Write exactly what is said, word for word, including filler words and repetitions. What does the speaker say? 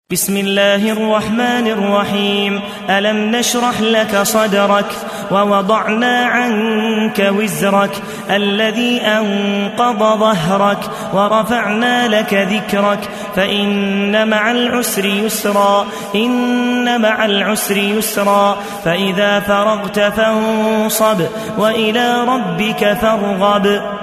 بسم الله الرحمن الرحيم. ألم نشرح لك صدرك ووضعنا عنك وزرك الذي أنقض ظهرك ورفعنا لك ذكرك فإن مع العسر يسرا إن مع العسر يسرا فإذا فرغت فانصب وإلى ربك فارغب.